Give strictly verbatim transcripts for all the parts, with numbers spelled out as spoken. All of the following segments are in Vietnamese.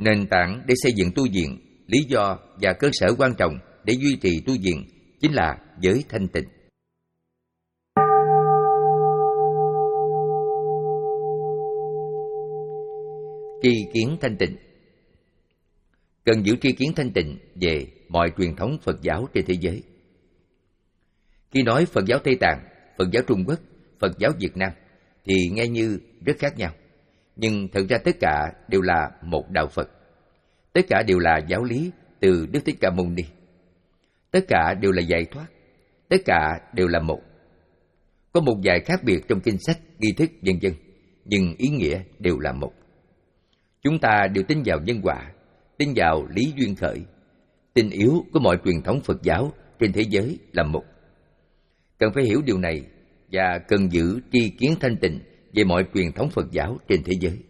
Nền tảng để xây dựng tu viện, lý do và cơ sở quan trọng để duy trì tu viện chính là giới thanh tịnh. Tri kiến thanh tịnh. Cần giữ tri kiến thanh tịnh về mọi truyền thống Phật giáo trên thế giới. Khi nói Phật giáo Tây Tạng, Phật giáo Trung Quốc, Phật giáo Việt Nam thì nghe như rất khác nhau. Nhưng thực ra tất cả đều là một đạo Phật. Tất cả đều là giáo lý từ Đức Thích Ca Mâu Ni. Tất cả đều là giải thoát. Tất cả đều là một. Có một vài khác biệt trong kinh sách, nghi thức, vân vân, nhưng ý nghĩa đều là một. Chúng ta đều tin vào nhân quả, tin vào lý duyên khởi. Tin yếu của mọi truyền thống Phật giáo trên thế giới là một. Cần phải hiểu điều này và cần giữ tri kiến thanh tịnh về mọi truyền thống Phật giáo trên thế giới.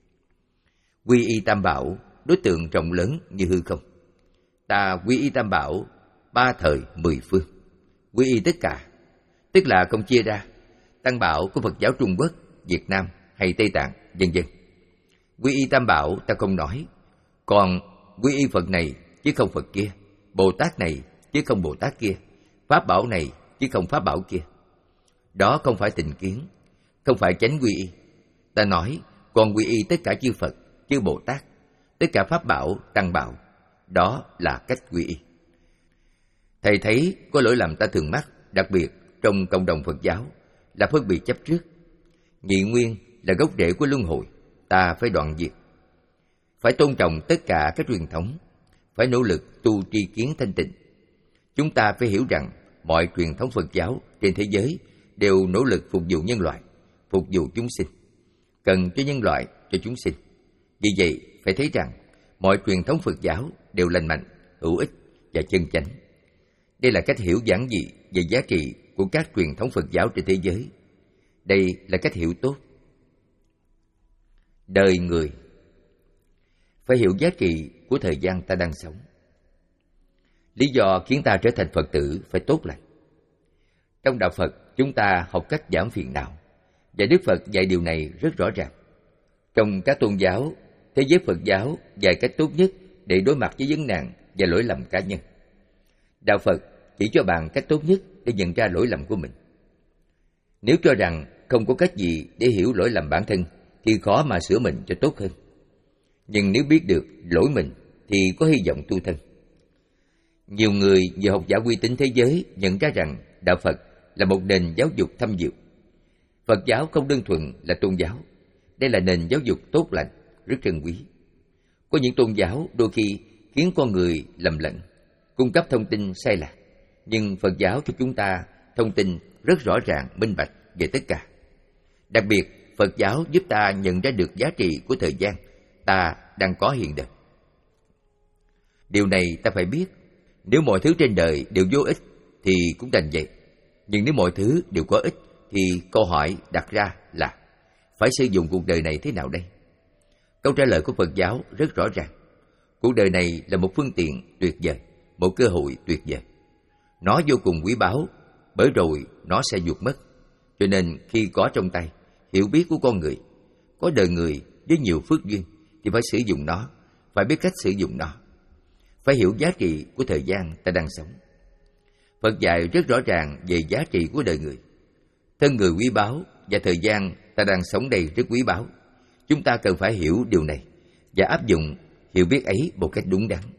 Quy y Tam Bảo, đối tượng rộng lớn như hư không. Ta quy y Tam Bảo, ba thời mười phương. Quy y tất cả, tức là không chia ra Tam Bảo của Phật giáo Trung Quốc, Việt Nam hay Tây Tạng, vân vân. Quy y Tam Bảo ta không nói, còn quy y Phật này chứ không Phật kia, Bồ Tát này chứ không Bồ Tát kia, Pháp Bảo này chứ không Pháp Bảo kia. Đó không phải tịnh kiến, không phải chánh quy y. Ta nói còn quy y tất cả chư Phật, chư Bồ Tát, tất cả Pháp Bảo, Tăng Bảo. Đó là cách quy y. Thầy thấy có lỗi lầm ta thường mắc, đặc biệt trong cộng đồng Phật giáo, là phân biệt chấp trước. Nhị nguyên là gốc rễ của luân hồi, ta phải đoạn diệt. Phải tôn trọng tất cả các truyền thống, phải nỗ lực tu tri kiến thanh tịnh. Chúng ta phải hiểu rằng mọi truyền thống Phật giáo trên thế giới đều nỗ lực phục vụ nhân loại, phục vụ chúng sinh, cần cho nhân loại, cho chúng sinh. Vì vậy, phải thấy rằng mọi truyền thống Phật giáo đều lành mạnh, hữu ích và chân chánh. Đây là cách hiểu giản dị về giá trị của các truyền thống Phật giáo trên thế giới. Đây là cách hiểu tốt. Đời người phải hiểu giá trị của thời gian ta đang sống. Lý do khiến ta trở thành Phật tử phải tốt lành. Trong đạo Phật, chúng ta học cách giảm phiền não, và Đức Phật dạy điều này rất rõ ràng. Trong các tôn giáo, thế giới Phật giáo dạy cách tốt nhất để đối mặt với vấn nạn và lỗi lầm cá nhân. Đạo Phật chỉ cho bạn cách tốt nhất để nhận ra lỗi lầm của mình. Nếu cho rằng không có cách gì để hiểu lỗi lầm bản thân, thì khó mà sửa mình cho tốt hơn. Nhưng nếu biết được lỗi mình, thì có hy vọng tu thân. Nhiều người nhờ học giả uy tín thế giới nhận ra rằng đạo Phật là một nền giáo dục thâm diệu. Phật giáo không đơn thuần là tôn giáo, đây là nền giáo dục tốt lành, rất trân quý. Có những tôn giáo đôi khi khiến con người lầm lẫn, cung cấp thông tin sai lạc, nhưng Phật giáo cho chúng ta thông tin rất rõ ràng, minh bạch về tất cả. Đặc biệt, Phật giáo giúp ta nhận ra được giá trị của thời gian ta đang có hiện đời. Điều này ta phải biết. Nếu mọi thứ trên đời đều vô ích thì cũng đành vậy. Nhưng nếu mọi thứ đều có ích thì câu hỏi đặt ra là phải sử dụng cuộc đời này thế nào đây? Câu trả lời của Phật giáo rất rõ ràng. Cuộc đời này là một phương tiện tuyệt vời, một cơ hội tuyệt vời. Nó vô cùng quý báu, bởi rồi nó sẽ vụt mất. Cho nên khi có trong tay hiểu biết của con người, có đời người với nhiều phước duyên, thì phải sử dụng nó, phải biết cách sử dụng nó. Phải hiểu giá trị của thời gian ta đang sống. Phật dạy rất rõ ràng về giá trị của đời người. Thân người quý báu và thời gian ta đang sống đây rất quý báu. Chúng ta cần phải hiểu điều này và áp dụng hiểu biết ấy một cách đúng đắn.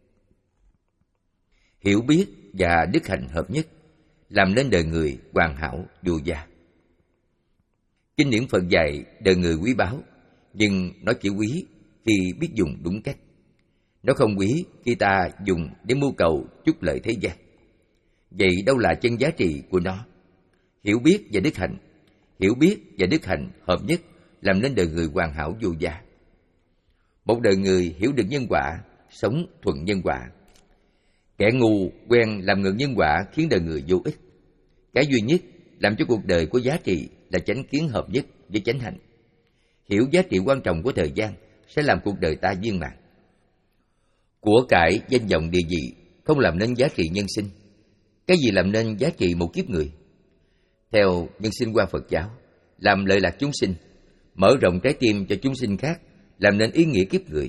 Hiểu biết và đức hạnh hợp nhất làm nên đời người hoàn hảo vô gia. Kinh điển Phật dạy đời người quý báu, nhưng nó chỉ quý khi biết dùng đúng cách. Nó không quý khi ta dùng để mưu cầu chút lợi thế gian. Vậy đâu là chân giá trị của nó? Hiểu biết và đức hạnh. Hiểu biết và đức hạnh hợp nhất làm nên đời người hoàn hảo vô gia. Một đời người hiểu được nhân quả, sống thuận nhân quả. Kẻ ngu quen làm ngược nhân quả khiến đời người vô ích. Cái duy nhất làm cho cuộc đời có giá trị là chánh kiến hợp nhất với chánh hạnh. Hiểu giá trị quan trọng của thời gian sẽ làm cuộc đời ta viên mãn. Của cải, danh vọng, địa vị không làm nên giá trị nhân sinh. Cái gì làm nên giá trị một kiếp người? Theo nhân sinh quan Phật giáo, làm lợi lạc chúng sinh, mở rộng trái tim cho chúng sinh khác, làm nên ý nghĩa kiếp người.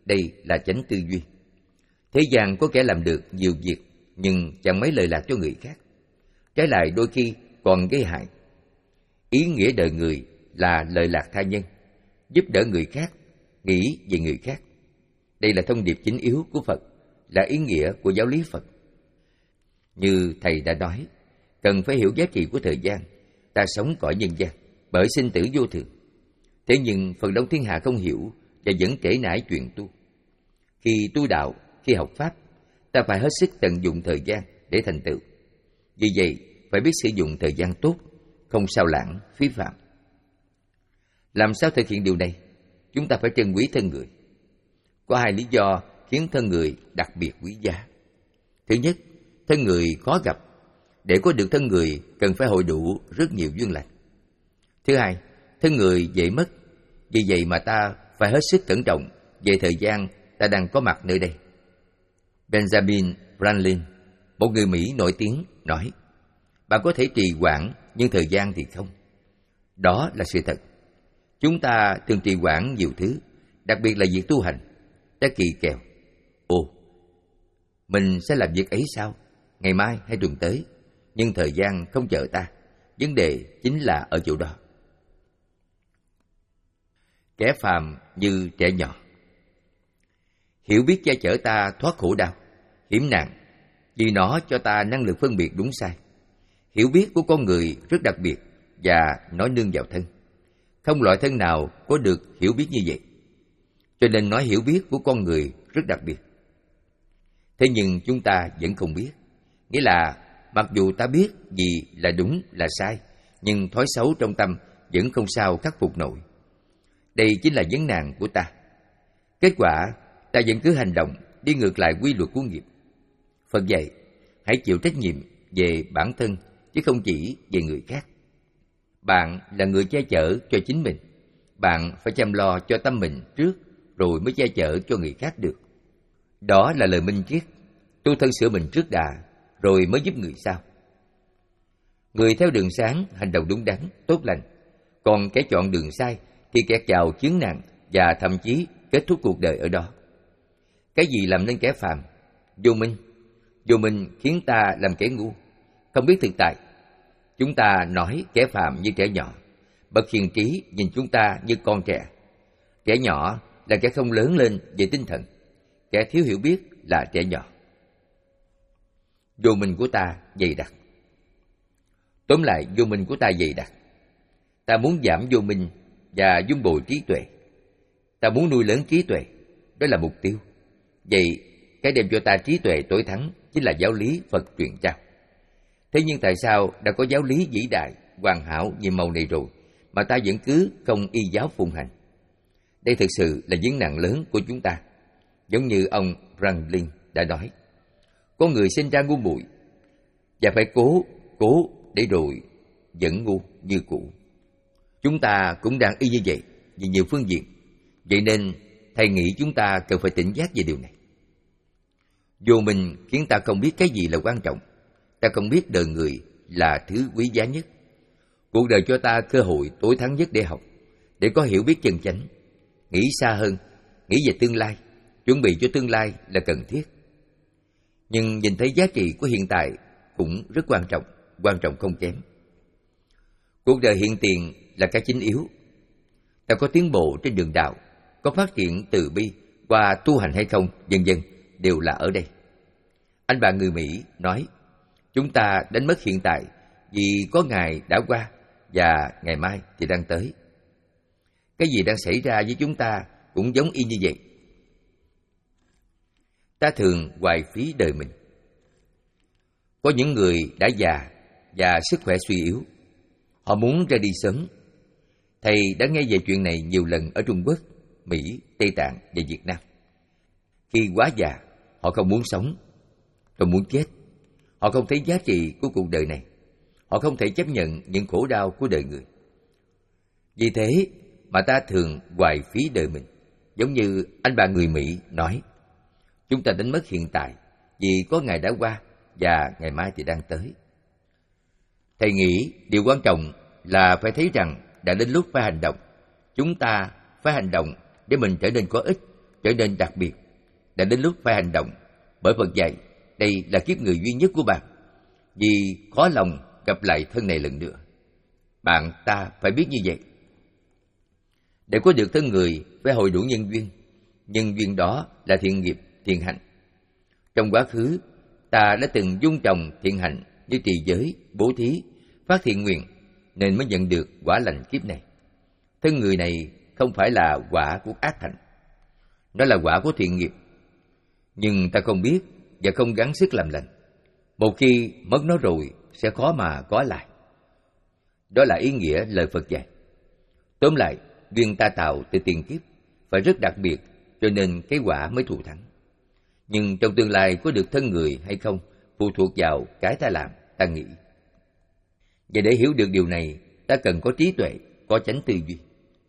đây là chánh tư duy. Thế gian có kẻ làm được nhiều việc nhưng chẳng mấy lợi lạc cho người khác. Trái lại đôi khi còn gây hại. Ý nghĩa đời người là lợi lạc tha nhân, giúp đỡ người khác, nghĩ về người khác. Đây là thông điệp chính yếu của Phật, là ý nghĩa của giáo lý Phật. Như Thầy đã nói, cần phải hiểu giá trị của thời gian. Ta sống cõi nhân gian, bởi sinh tử vô thường. Thế nhưng phần đông thiên hạ không hiểu và vẫn trễ nải chuyện tu. Khi tu đạo, khi học Pháp, ta phải hết sức tận dụng thời gian để thành tựu. Vì vậy, phải biết sử dụng thời gian tốt, không sao lãng, phí phạm. Làm sao thực hiện điều này? Chúng ta phải trân quý thân người. Có hai lý do khiến thân người đặc biệt quý giá. Thứ nhất, thân người khó gặp. Để có được thân người cần phải hội đủ rất nhiều duyên lành. Thứ hai, thân người dễ mất. Vì vậy mà ta phải hết sức cẩn trọng về thời gian ta đang có mặt nơi đây. Benjamin Franklin, một người Mỹ nổi tiếng, nói: bạn có thể trì hoãn nhưng thời gian thì không. Đó là sự thật. Chúng ta thường trì hoãn nhiều thứ, đặc biệt là việc tu hành. Ta kỳ kèo: ồ, mình sẽ làm việc ấy sao? Ngày mai hay tuần tới? Nhưng thời gian không chờ ta. Vấn đề chính là ở chỗ đó. Kẻ phàm như trẻ nhỏ. Hiểu biết che chở ta thoát khổ đau, hiểm nạn, vì nó cho ta năng lực phân biệt đúng sai. Hiểu biết của con người rất đặc biệt và nói nương vào thân. Không loại thân nào có được hiểu biết như vậy. Cho nên nói hiểu biết của con người rất đặc biệt. Thế nhưng chúng ta vẫn không biết. Nghĩa là mặc dù ta biết gì là đúng là sai, nhưng thói xấu trong tâm vẫn không sao khắc phục nổi. Đây chính là vấn nạn của ta. Kết quả, ta vẫn cứ hành động đi ngược lại quy luật của nghiệp. Phật dạy, hãy chịu trách nhiệm về bản thân chứ không chỉ về người khác. Bạn là người che chở cho chính mình. Bạn phải chăm lo cho tâm mình trước, rồi mới che chở cho người khác được. Đó là lời minh triết. Tu thân sửa mình trước đã, rồi mới giúp người sau. Người theo đường sáng hành động đúng đắn, tốt lành. Còn kẻ chọn đường sai thì kẹt vào chướng nạn và thậm chí kết thúc cuộc đời ở đó. Cái gì làm nên kẻ phàm? Vô minh. Vô minh khiến ta làm kẻ ngu, không biết thực tại. Chúng ta nói kẻ phàm như trẻ nhỏ. Bậc hiền trí nhìn chúng ta như con trẻ. Trẻ nhỏ là kẻ không lớn lên về tinh thần. Kẻ thiếu hiểu biết là trẻ nhỏ. Vô minh của ta dày đặc. Tóm lại, vô minh của ta dày đặc. Ta muốn giảm vô minh và vun bồi trí tuệ. Ta muốn nuôi lớn trí tuệ. Đó là mục tiêu. Vậy, cái đem cho ta trí tuệ tối thắng chính là giáo lý Phật truyền trao. Thế nhưng tại sao đã có giáo lý vĩ đại, hoàn hảo nhiệm màu này rồi, mà ta vẫn cứ không y giáo phụng hành? Đây thực sự là vấn nạn lớn của chúng ta. Giống như ông Franklin đã nói, có người sinh ra ngu muội và phải cố, cố để rồi vẫn ngu như cũ. Chúng ta cũng đang y như vậy vì nhiều phương diện. Vậy nên Thầy nghĩ chúng ta cần phải tỉnh giác về điều này. Vô minh khiến ta không biết cái gì là quan trọng. Ta không biết đời người là thứ quý giá nhất. Cuộc đời cho ta cơ hội tối thắng nhất để học, để có hiểu biết chân chánh. Nghĩ xa hơn, nghĩ về tương lai, chuẩn bị cho tương lai là cần thiết. Nhưng nhìn thấy giá trị của hiện tại cũng rất quan trọng, quan trọng không kém. Cuộc đời hiện tiền là cái chính yếu. Ta có tiến bộ trên đường đạo, có phát triển từ bi qua tu hành hay không, vân vân đều là ở đây. Anh bạn người Mỹ nói, chúng ta đánh mất hiện tại vì có ngày đã qua và ngày mai thì đang tới. Cái gì đang xảy ra với chúng ta cũng giống y như vậy. Ta thường hoài phí đời mình. Có những người đã già và sức khỏe suy yếu. Họ muốn ra đi sớm. Thầy đã nghe về chuyện này nhiều lần ở Trung Quốc, Mỹ, Tây Tạng và Việt Nam. Khi quá già, họ không muốn sống, họ muốn chết. Họ không thấy giá trị của cuộc đời này. Họ không thể chấp nhận những khổ đau của đời người. Vì thế mà ta thường hoài phí đời mình. Giống như anh bạn người Mỹ nói, chúng ta đánh mất hiện tại vì có ngày đã qua và ngày mai thì đang tới. Thầy nghĩ điều quan trọng là phải thấy rằng đã đến lúc phải hành động. Chúng ta phải hành động để mình trở nên có ích, trở nên đặc biệt. Đã đến lúc phải hành động, bởi Phật dạy đây là kiếp người duy nhất của bạn. Vì khó lòng gặp lại thân này lần nữa. Bạn ta phải biết như vậy. Để có được thân người phải hội đủ nhân duyên. Nhân duyên đó là thiện nghiệp, thiện hạnh. Trong quá khứ, ta đã từng dung trồng thiện hạnh như trì giới, bố thí, phát thiện nguyện, nên mới nhận được quả lành kiếp này. Thân người này không phải là quả của ác hạnh, nó là quả của thiện nghiệp. Nhưng ta không biết và không gắng sức làm lành. Một khi mất nó rồi sẽ khó mà có lại. Đó là ý nghĩa lời Phật dạy. Tóm lại, duyên ta tạo từ tiền kiếp phải rất đặc biệt, cho nên cái quả mới thù thắng. Nhưng trong tương lai có được thân người hay không phụ thuộc vào cái ta làm, ta nghĩ. Và để hiểu được điều này, ta cần có trí tuệ, có chánh tư duy.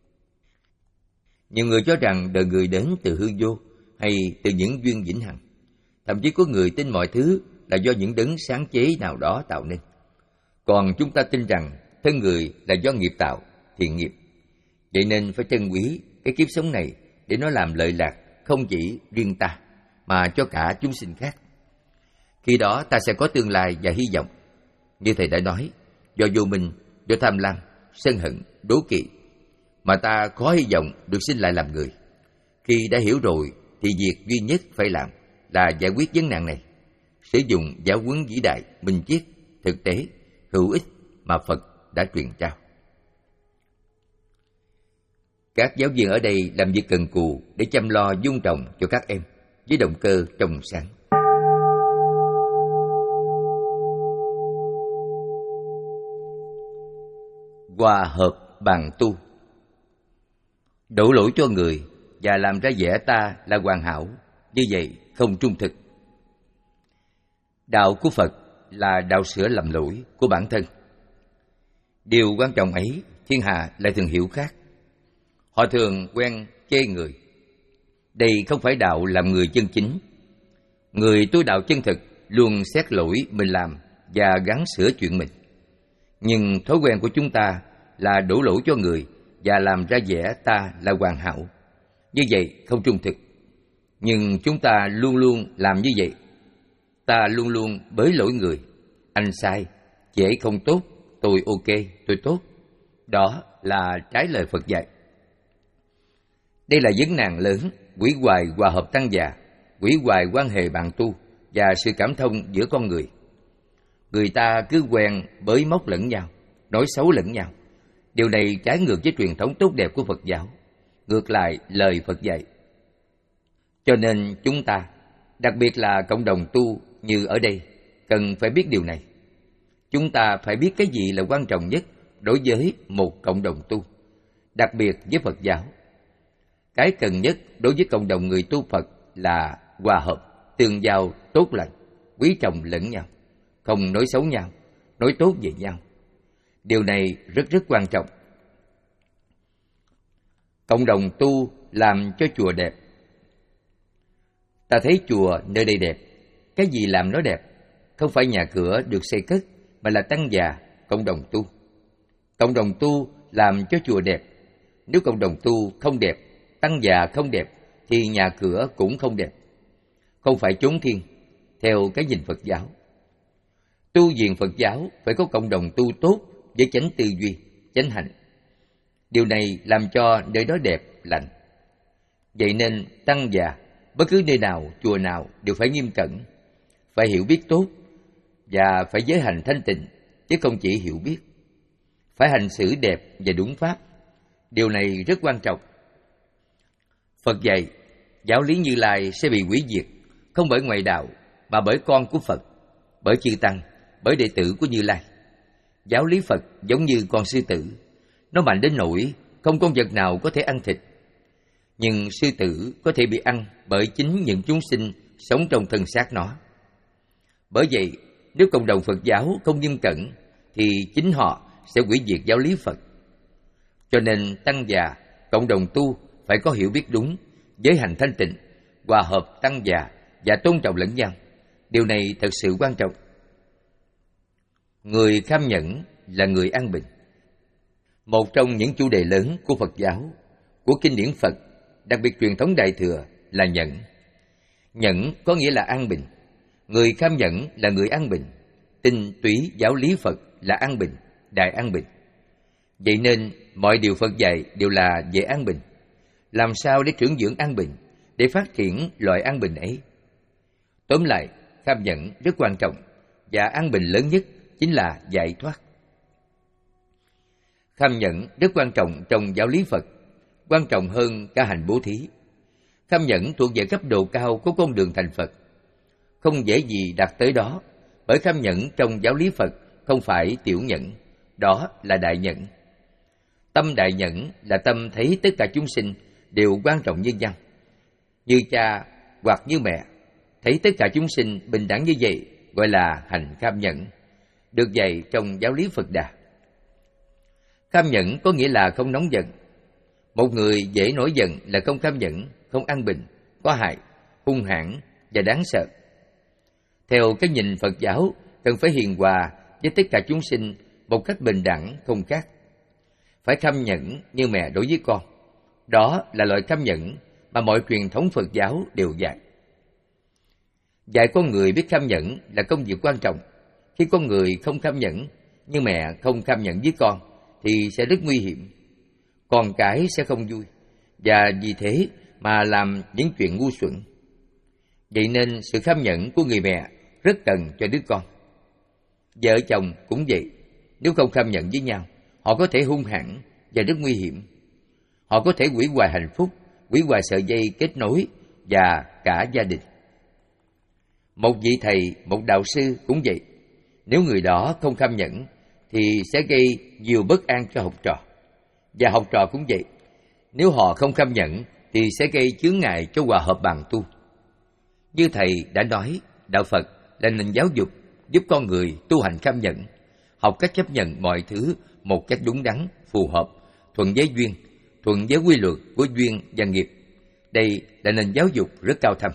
Nhiều người cho rằng đời người đến từ hư vô hay từ những duyên vĩnh hằng. Thậm chí có người tin mọi thứ là do những đấng sáng chế nào đó tạo nên. Còn chúng ta tin rằng thân người là do nghiệp tạo, thiện nghiệp. Vậy nên phải trân quý cái kiếp sống này để nó làm lợi lạc không chỉ riêng ta, mà cho cả chúng sinh khác. Khi đó ta sẽ có tương lai và hy vọng. Như Thầy đã nói, do vô minh, do tham lam, sân hận, đố kỵ, mà ta khó hy vọng được sinh lại làm người. Khi đã hiểu rồi, thì việc duy nhất phải làm là giải quyết vấn nạn này, sử dụng giáo huấn vĩ đại, minh triết, thực tế, hữu ích mà Phật đã truyền trao. Các giáo viên ở đây làm việc cần cù để chăm lo dung trồng cho các em, với động cơ trong sáng. Hòa hợp bàn tu. Đổ lỗi cho người và làm ra vẻ ta là hoàn hảo, như vậy không trung thực. Đạo của Phật là đạo sửa lầm lỗi của bản thân. Điều quan trọng ấy, thiên hạ lại thường hiểu khác. Họ thường quen chê người. Đây không phải đạo làm người chân chính. Người tu đạo chân thực luôn xét lỗi mình làm và gắng sửa chuyện mình. Nhưng thói quen của chúng ta là đổ lỗi cho người và làm ra vẻ ta là hoàn hảo. Như vậy không trung thực. Nhưng chúng ta luôn luôn làm như vậy. Ta luôn luôn bới lỗi người. Anh sai, chị ấy không tốt, tôi ok, tôi tốt. Đó là trái lời Phật dạy. Đây là vấn nạn lớn, hủy hoại hòa hợp tăng già, hủy hoại quan hệ bạn tu và sự cảm thông giữa con người. Người ta cứ quen bới móc lẫn nhau, nói xấu lẫn nhau. Điều này trái ngược với truyền thống tốt đẹp của Phật giáo, ngược lại lời Phật dạy. Cho nên chúng ta, đặc biệt là cộng đồng tu như ở đây, cần phải biết điều này. Chúng ta phải biết cái gì là quan trọng nhất đối với một cộng đồng tu, đặc biệt với Phật giáo. Cái cần nhất đối với cộng đồng người tu Phật là hòa hợp, tương giao tốt lành, quý trọng lẫn nhau, không nói xấu nhau, nói tốt về nhau. Điều này rất rất quan trọng. Cộng đồng tu làm cho chùa đẹp. Ta thấy chùa nơi đây đẹp. Cái gì làm nó đẹp? Không phải nhà cửa được xây cất, mà là tăng già, cộng đồng tu. Cộng đồng tu làm cho chùa đẹp. Nếu cộng đồng tu không đẹp, tăng già không đẹp, thì nhà cửa cũng không đẹp. Không phải chốn thiên, theo cái nhìn Phật giáo. Tu viện Phật giáo phải có cộng đồng tu tốt với chánh tư duy, chánh hạnh. Điều này làm cho nơi đó đẹp, lành. Vậy nên tăng già, bất cứ nơi nào, chùa nào đều phải nghiêm cẩn, phải hiểu biết tốt và phải giới hành thanh tịnh, chứ không chỉ hiểu biết. Phải hành xử đẹp và đúng pháp. Điều này rất quan trọng. Phật dạy, giáo lý Như Lai sẽ bị hủy diệt, không bởi ngoại đạo, mà bởi con của Phật, bởi chư Tăng, bởi đệ tử của Như Lai. Giáo lý Phật giống như con sư tử, nó mạnh đến nỗi không con vật nào có thể ăn thịt. Nhưng sư tử có thể bị ăn bởi chính những chúng sinh sống trong thân xác nó. Bởi vậy, nếu cộng đồng Phật giáo không nghiêm cẩn, thì chính họ sẽ hủy diệt giáo lý Phật. Cho nên tăng già, cộng đồng tu phải có hiểu biết đúng, giới hành thanh tịnh, hòa hợp tăng già và tôn trọng lẫn nhau. Điều này thật sự quan trọng. Người kham nhẫn là người an bình. Một trong những chủ đề lớn của Phật giáo, của kinh điển Phật, đặc biệt truyền thống Đại Thừa, là nhẫn. Nhẫn có nghĩa là an bình. Người kham nhẫn là người an bình. Tinh túy giáo lý Phật là an bình, đại an bình. Vậy nên mọi điều Phật dạy đều là về an bình. Làm sao để trưởng dưỡng an bình, để phát triển loại an bình ấy? Tóm lại, kham nhẫn rất quan trọng, và an bình lớn nhất chính là giải thoát. Kham nhẫn rất quan trọng trong giáo lý Phật, quan trọng hơn cả hành bố thí. Kham nhẫn thuộc về cấp độ cao của con đường thành Phật. Không dễ gì đạt tới đó, bởi kham nhẫn trong giáo lý Phật không phải tiểu nhẫn, đó là đại nhẫn. Tâm đại nhẫn là tâm thấy tất cả chúng sinh đều quan trọng như nhau, như cha hoặc như mẹ, thấy tất cả chúng sinh bình đẳng như vậy, gọi là hành kham nhẫn, được dạy trong giáo lý Phật Đà. Kham nhẫn có nghĩa là không nóng giận. Một người dễ nổi giận là không kham nhẫn, không an bình, có hại, hung hãn và đáng sợ. Theo cái nhìn Phật giáo, cần phải hiền hòa với tất cả chúng sinh một cách bình đẳng, không khác. Phải kham nhẫn như mẹ đối với con. Đó là loại kham nhẫn mà mọi truyền thống Phật giáo đều dạy. Dạy con người biết kham nhẫn là công việc quan trọng. Khi con người không kham nhẫn, nhưng mẹ không kham nhẫn với con, thì sẽ rất nguy hiểm. Con cái sẽ không vui, và vì thế mà làm những chuyện ngu xuẩn. Vậy nên sự kham nhẫn của người mẹ rất cần cho đứa con. Vợ chồng cũng vậy, nếu không kham nhẫn với nhau, họ có thể hung hãn và rất nguy hiểm. Họ có thể hủy hoại hạnh phúc, hủy hoại sợi dây kết nối và cả gia đình. Một vị thầy, một đạo sư cũng vậy. Nếu người đó không kham nhẫn, thì sẽ gây nhiều bất an cho học trò. Và học trò cũng vậy. Nếu họ không kham nhẫn, thì sẽ gây chướng ngại cho hòa hợp bàn tu. Như thầy đã nói, đạo Phật là nền giáo dục giúp con người tu hành kham nhẫn, học cách chấp nhận mọi thứ một cách đúng đắn, phù hợp, thuận với duyên, thuận với quy luật của duyên và nghiệp. Đây là nền giáo dục rất cao thâm.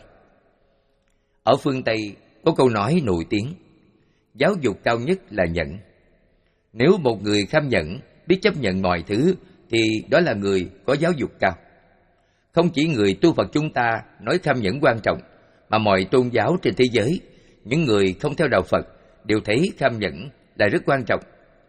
Ở phương Tây có câu nói nổi tiếng, giáo dục cao nhất là nhẫn. Nếu một người kham nhẫn, biết chấp nhận mọi thứ, thì đó là người có giáo dục cao. Không chỉ người tu Phật chúng ta nói kham nhẫn quan trọng, mà mọi tôn giáo trên thế giới, những người không theo đạo Phật đều thấy kham nhẫn là rất quan trọng.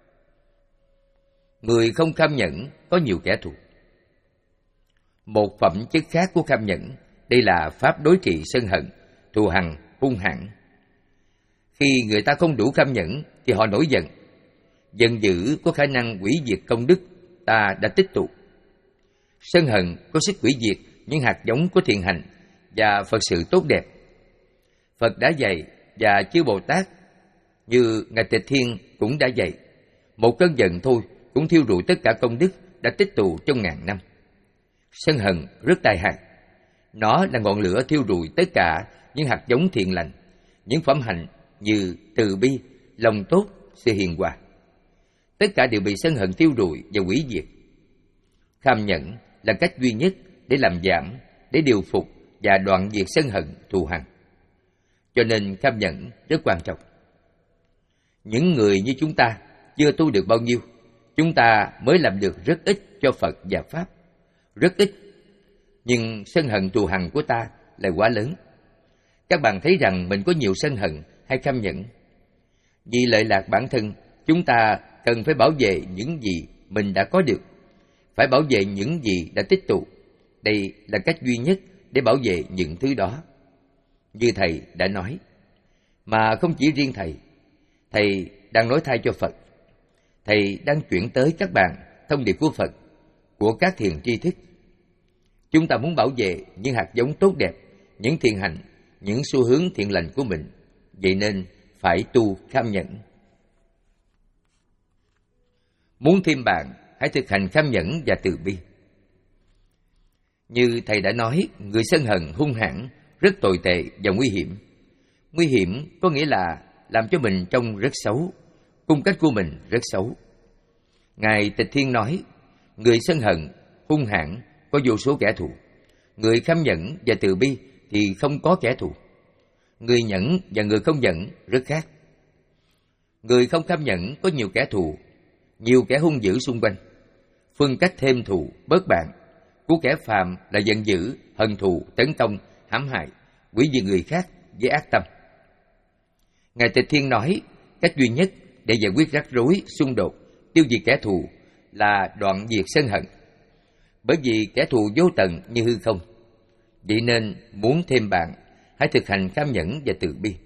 Người không kham nhẫn có nhiều kẻ thù. Một phẩm chất khác của kham nhẫn, đây là pháp đối trị sân hận, thù hằn, hung hãn. Khi người ta không đủ kham nhẫn thì họ nổi giận. Giận dữ có khả năng hủy diệt công đức ta đã tích tụ. Sân hận có sức hủy diệt những hạt giống của thiện hành và Phật sự tốt đẹp. Phật đã dạy và chư Bồ Tát như Ngài Tịch Thiên cũng đã dạy, một cơn giận thôi cũng thiêu rụi tất cả công đức đã tích tụ trong ngàn năm. Sân hận rất tai hại. Nó là ngọn lửa thiêu rụi tất cả những hạt giống thiện lành, những phẩm hạnh như từ bi, lòng tốt, sự hiền hòa. Tất cả đều bị sân hận thiêu rụi và hủy diệt. Kham nhẫn là cách duy nhất để làm giảm, để điều phục và đoạn diệt sân hận, thù hằn. Cho nên kham nhẫn rất quan trọng. Những người như chúng ta chưa tu được bao nhiêu, chúng ta mới làm được rất ít cho Phật và Pháp. Rất ít. Nhưng sân hận thù hằn của ta là quá lớn. Các bạn thấy rằng mình có nhiều sân hận hay kham nhẫn. Vì lợi lạc bản thân, chúng ta cần phải bảo vệ những gì mình đã có được, phải bảo vệ những gì đã tích tụ. Đây là cách duy nhất để bảo vệ những thứ đó. Như thầy đã nói, mà không chỉ riêng thầy, thầy đang nói thay cho Phật. Thầy đang chuyển tới các bạn thông điệp của Phật, của các thiền tri thức. Chúng ta muốn bảo vệ những hạt giống tốt đẹp, những thiện hành, những xu hướng thiện lành của mình. Vậy nên phải tu kham nhẫn. Muốn thêm bạn, hãy thực hành kham nhẫn và từ bi. Như thầy đã nói, người sân hận hung hãn rất tồi tệ và nguy hiểm. Nguy hiểm có nghĩa là làm cho mình trông rất xấu, cung cách của mình rất xấu. Ngài Tịch Thiên nói, người sân hận hung hãn có vô số kẻ thù. Người kham nhẫn và từ bi thì không có kẻ thù. Người nhẫn và người không nhẫn rất khác. Người không kham nhẫn có nhiều kẻ thù, nhiều kẻ hung dữ xung quanh. Phương cách thêm thù, bớt bạn, của kẻ phàm là giận dữ, hận thù, tấn công, hãm hại, hủy diệt người khác với ác tâm. Ngài Tịch Thiên nói, cách duy nhất để giải quyết rắc rối, xung đột, tiêu diệt kẻ thù là đoạn diệt sân hận. Bởi vì kẻ thù vô tận như hư không. Vậy nên muốn thêm bạn, hãy thực hành kham nhẫn và từ bi.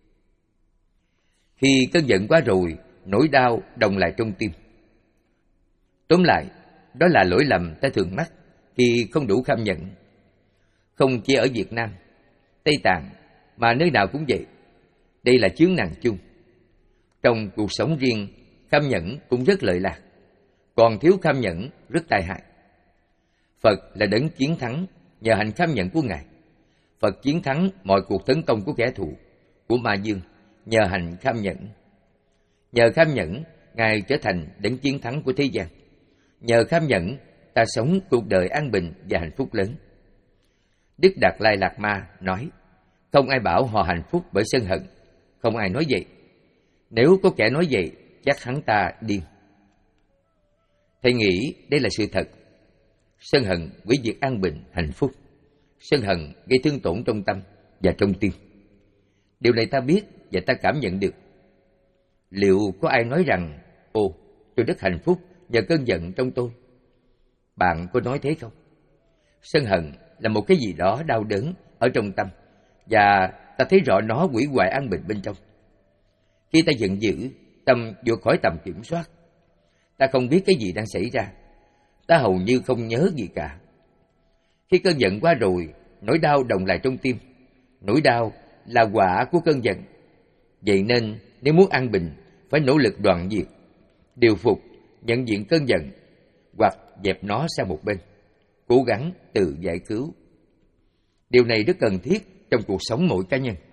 Khi cơn giận quá rồi, nỗi đau đồng lại trong tim. Tóm lại, đó là lỗi lầm ta thường mắc khi không đủ kham nhẫn. Không chỉ ở Việt Nam, Tây Tạng, mà nơi nào cũng vậy. Đây là chướng nặng chung. Trong cuộc sống riêng, kham nhẫn cũng rất lợi lạc, còn thiếu kham nhẫn rất tai hại. Phật là đấng chiến thắng nhờ hành kham nhẫn của Ngài. Phật chiến thắng mọi cuộc tấn công của kẻ thù, của ma dương, nhờ hành kham nhẫn. Nhờ kham nhẫn, Ngài trở thành đấng chiến thắng của thế gian. Nhờ kham nhẫn, ta sống cuộc đời an bình và hạnh phúc lớn. Đức Đạt Lai Lạt Ma nói, không ai bảo họ hạnh phúc bởi sân hận. Không ai nói vậy. Nếu có kẻ nói vậy, chắc hắn ta điên. Thầy nghĩ đây là sự thật. Sân hận hủy diệt an bình, hạnh phúc. Sân hận gây thương tổn trong tâm và trong tim. Điều này ta biết và ta cảm nhận được. Liệu có ai nói rằng, ồ, tôi rất hạnh phúc nhờ cơn giận trong tôi? Bạn có nói thế không? Sân hận là một cái gì đó đau đớn ở trong tâm, và ta thấy rõ nó hủy hoại an bình bên trong. Khi ta giận dữ, tâm vượt khỏi tầm kiểm soát. Ta không biết cái gì đang xảy ra. Ta hầu như không nhớ gì cả. Khi cơn giận qua rồi, nỗi đau đồng lại trong tim. Nỗi đau là quả của cơn giận. Vậy nên, nếu muốn an bình, phải nỗ lực đoạn diệt, điều phục, nhận diện cơn giận, hoặc dẹp nó sang một bên, cố gắng tự giải cứu. Điều này rất cần thiết trong cuộc sống mỗi cá nhân.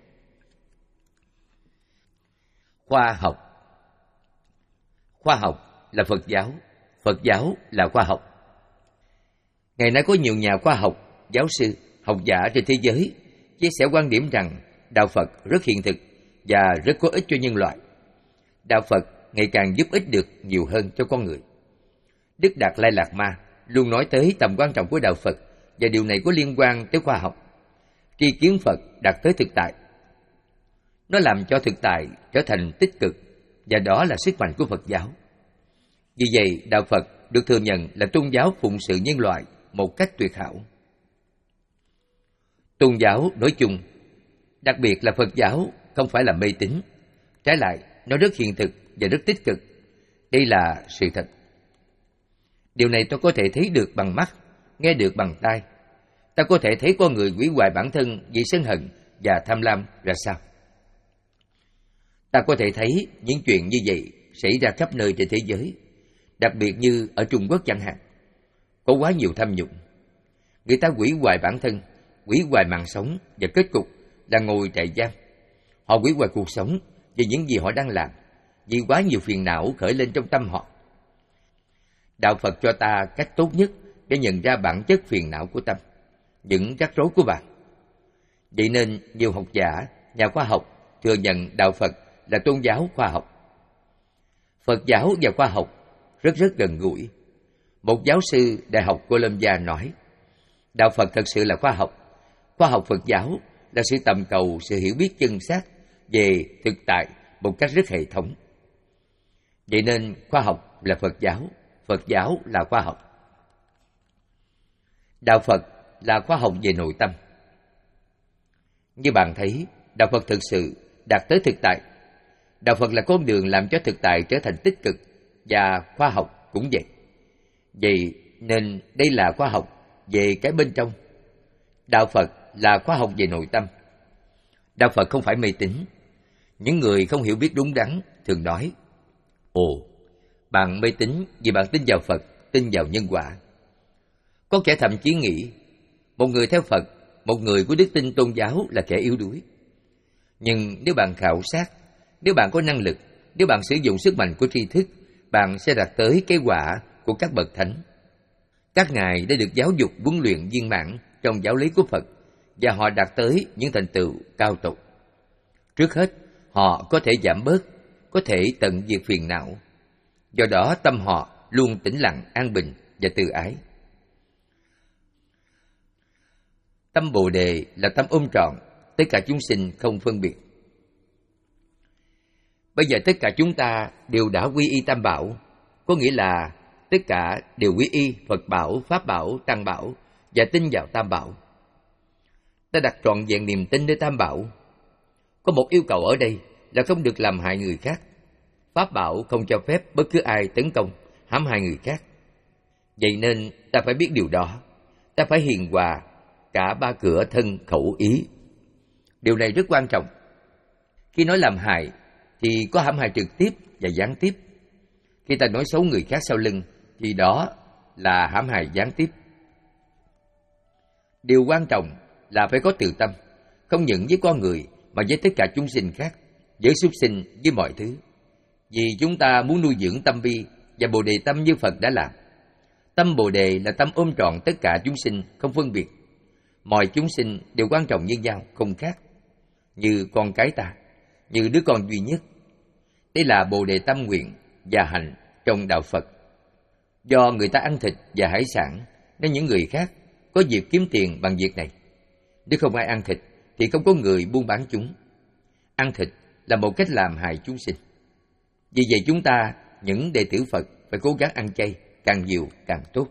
Khoa học. Khoa học là Phật giáo, Phật giáo là khoa học. Ngày nay có nhiều nhà khoa học, giáo sư, học giả trên thế giới chia sẻ quan điểm rằng Đạo Phật rất hiện thực và rất có ích cho nhân loại. Đạo Phật ngày càng giúp ích được nhiều hơn cho con người. Đức Đạt Lai Lạt Ma luôn nói tới tầm quan trọng của Đạo Phật, và điều này có liên quan tới khoa học. Tri kiến Phật đạt tới thực tại. Nó làm cho thực tại trở thành tích cực, và đó là sức mạnh của Phật giáo. Vì vậy, Đạo Phật được thừa nhận là tôn giáo phụng sự nhân loại một cách tuyệt hảo. Tôn giáo nói chung, đặc biệt là Phật giáo, không phải là mê tín. Trái lại, nó rất hiện thực và rất tích cực. Đây là sự thật. Điều này tôi có thể thấy được bằng mắt, nghe được bằng tai. Ta có thể thấy con người hủy hoại bản thân vì sân hận và tham lam ra sao. Ta có thể thấy những chuyện như vậy xảy ra khắp nơi trên thế giới, đặc biệt như ở Trung Quốc chẳng hạn. Có quá nhiều tham nhũng. Người ta hủy hoại bản thân, hủy hoại mạng sống, và kết cục là ngồi trại giam. Họ hủy hoại cuộc sống vì những gì họ đang làm, vì quá nhiều phiền não khởi lên trong tâm họ. Đạo Phật cho ta cách tốt nhất để nhận ra bản chất phiền não của tâm, những rắc rối của bạn. Vậy nên nhiều học giả, nhà khoa học thừa nhận Đạo Phật là tôn giáo khoa học. Phật giáo và khoa học rất rất gần gũi. Một giáo sư Đại học Columbia nói, Đạo Phật thật sự là khoa học. Khoa học Phật giáo là sự tầm cầu sự hiểu biết chân xác về thực tại một cách rất hệ thống. Vậy nên khoa học là Phật giáo, Phật giáo là khoa học. Đạo Phật là khoa học về nội tâm. Như bạn thấy, Đạo Phật thực sự đạt tới thực tại. Đạo Phật là con đường làm cho thực tại trở thành tích cực, và khoa học cũng vậy. Vậy nên đây là khoa học về cái bên trong. Đạo Phật là khoa học về nội tâm. Đạo Phật không phải mê tín. Những người không hiểu biết đúng đắn thường nói, ồ, bạn mê tín vì bạn tin vào Phật, tin vào nhân quả. Có kẻ thậm chí nghĩ, một người theo Phật, một người của đức tin tôn giáo là kẻ yếu đuối. Nhưng nếu bạn khảo sát, nếu bạn có năng lực, nếu bạn sử dụng sức mạnh của tri thức, bạn sẽ đạt tới cái quả của các bậc thánh. Các ngài đã được giáo dục huấn luyện viên mãn trong giáo lý của Phật, và họ đạt tới những thành tựu cao tột. Trước hết, họ có thể giảm bớt, có thể tận diệt phiền não. Do đó tâm họ luôn tĩnh lặng, an bình và từ ái. Tâm Bồ Đề là tâm ôm trọn tất cả chúng sinh không phân biệt. Bây giờ tất cả chúng ta đều đã quy y Tam Bảo, có nghĩa là tất cả đều quy y Phật Bảo, Pháp Bảo, Tăng Bảo và tin vào Tam Bảo. Ta đặt trọn vẹn niềm tin nơi Tam Bảo. Có một yêu cầu ở đây là không được làm hại người khác. Pháp Bảo không cho phép bất cứ ai tấn công, hãm hại người khác. Vậy nên ta phải biết điều đó. Ta phải hiền hòa cả ba cửa thân, khẩu, ý. Điều này rất quan trọng. Khi nói làm hại thì có hãm hại trực tiếp và gián tiếp. Khi ta nói xấu người khác sau lưng thì đó là hãm hại gián tiếp. Điều quan trọng là phải có từ tâm, không những với con người mà với tất cả chúng sinh khác, với súc sinh, với mọi thứ. Vì chúng ta muốn nuôi dưỡng tâm bi và Bồ Đề tâm như Phật đã làm. Tâm Bồ Đề là tâm ôm trọn tất cả chúng sinh, không phân biệt. Mọi chúng sinh đều quan trọng như nhau, không khác. Như con cái ta, như đứa con duy nhất. Đây là Bồ Đề tâm nguyện và hành trong đạo Phật. Do người ta ăn thịt và hải sản, nên những người khác có dịp kiếm tiền bằng việc này. Nếu không ai ăn thịt, thì không có người buôn bán chúng. Ăn thịt là một cách làm hại chúng sinh. Vì vậy chúng ta, những đệ tử Phật, phải cố gắng ăn chay, càng nhiều càng tốt.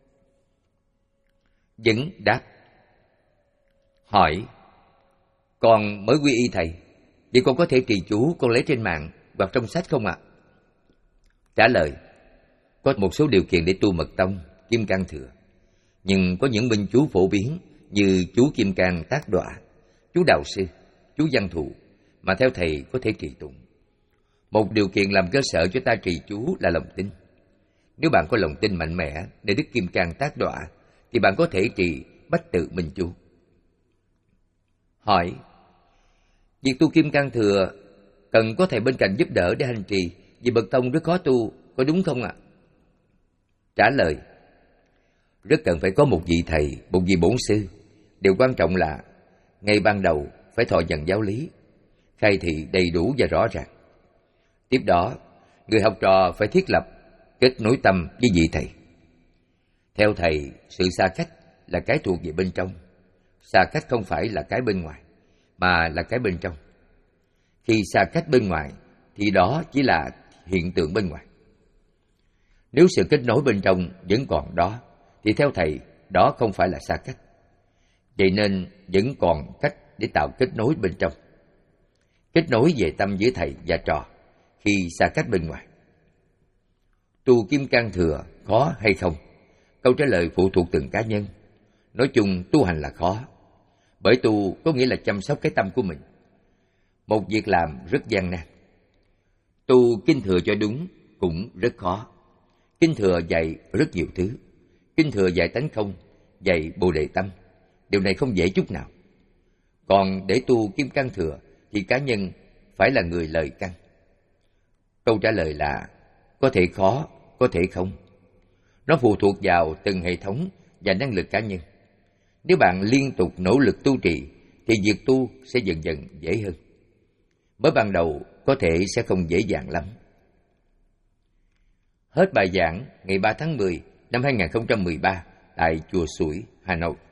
Vấn đáp. Hỏi: con mới quy y thầy, vậy con có thể trì chú con lấy trên mạng hoặc trong sách không ạ? Trả lời: có một số điều kiện để tu mật tông, Kim Cang Thừa. Nhưng có những minh chú phổ biến như chú Kim Cang Tác Đọa, chú Đạo Sư, chú Văn Thụ mà theo thầy có thể trì tụng. Một điều kiện làm cơ sở cho ta trì chú là lòng tin. Nếu bạn có lòng tin mạnh mẽ để Đức Kim Cang Tác Đọa thì bạn có thể trì Bách Tự Minh Chú. Hỏi: việc tu Kim Cang Thừa cần có thầy bên cạnh giúp đỡ để hành trì, vì mật tông rất khó tu, có đúng không ạ? Trả lời: rất cần phải có một vị thầy, một vị bổn sư. Điều quan trọng là ngay ban đầu phải thọ nhận giáo lý, khai thị đầy đủ và rõ ràng. Tiếp đó, người học trò phải thiết lập kết nối tâm với vị thầy. Theo thầy, sự xa cách là cái thuộc về bên trong. Xa cách không phải là cái bên ngoài, mà là cái bên trong. Khi xa cách bên ngoài, thì đó chỉ là hiện tượng bên ngoài. Nếu sự kết nối bên trong vẫn còn đó, thì theo thầy, đó không phải là xa cách. Vậy nên vẫn còn cách để tạo kết nối bên trong. Kết nối về tâm giữa thầy và trò khi xa cách bên ngoài. Tu Kim Cang Thừa khó hay không? Câu trả lời phụ thuộc từng cá nhân. Nói chung tu hành là khó. Bởi tu có nghĩa là chăm sóc cái tâm của mình. Một việc làm rất gian nan. Tu Kinh Thừa cho đúng cũng rất khó. Kinh Thừa dạy rất nhiều thứ. Kinh Thừa dạy tánh không, dạy Bồ Đề tâm. Điều này không dễ chút nào. Còn để tu Kim Cang Thừa thì cá nhân phải là người lời căn. Câu trả lời là có thể khó, có thể không. Nó phụ thuộc vào từng hệ thống và năng lực cá nhân. Nếu bạn liên tục nỗ lực tu trì thì việc tu sẽ dần dần dễ hơn. Mới ban đầu có thể sẽ không dễ dàng lắm. Hết bài giảng ngày ba tháng mười năm hai nghìn không trăm mười ba tại Chùa Sủi, Hà Nội.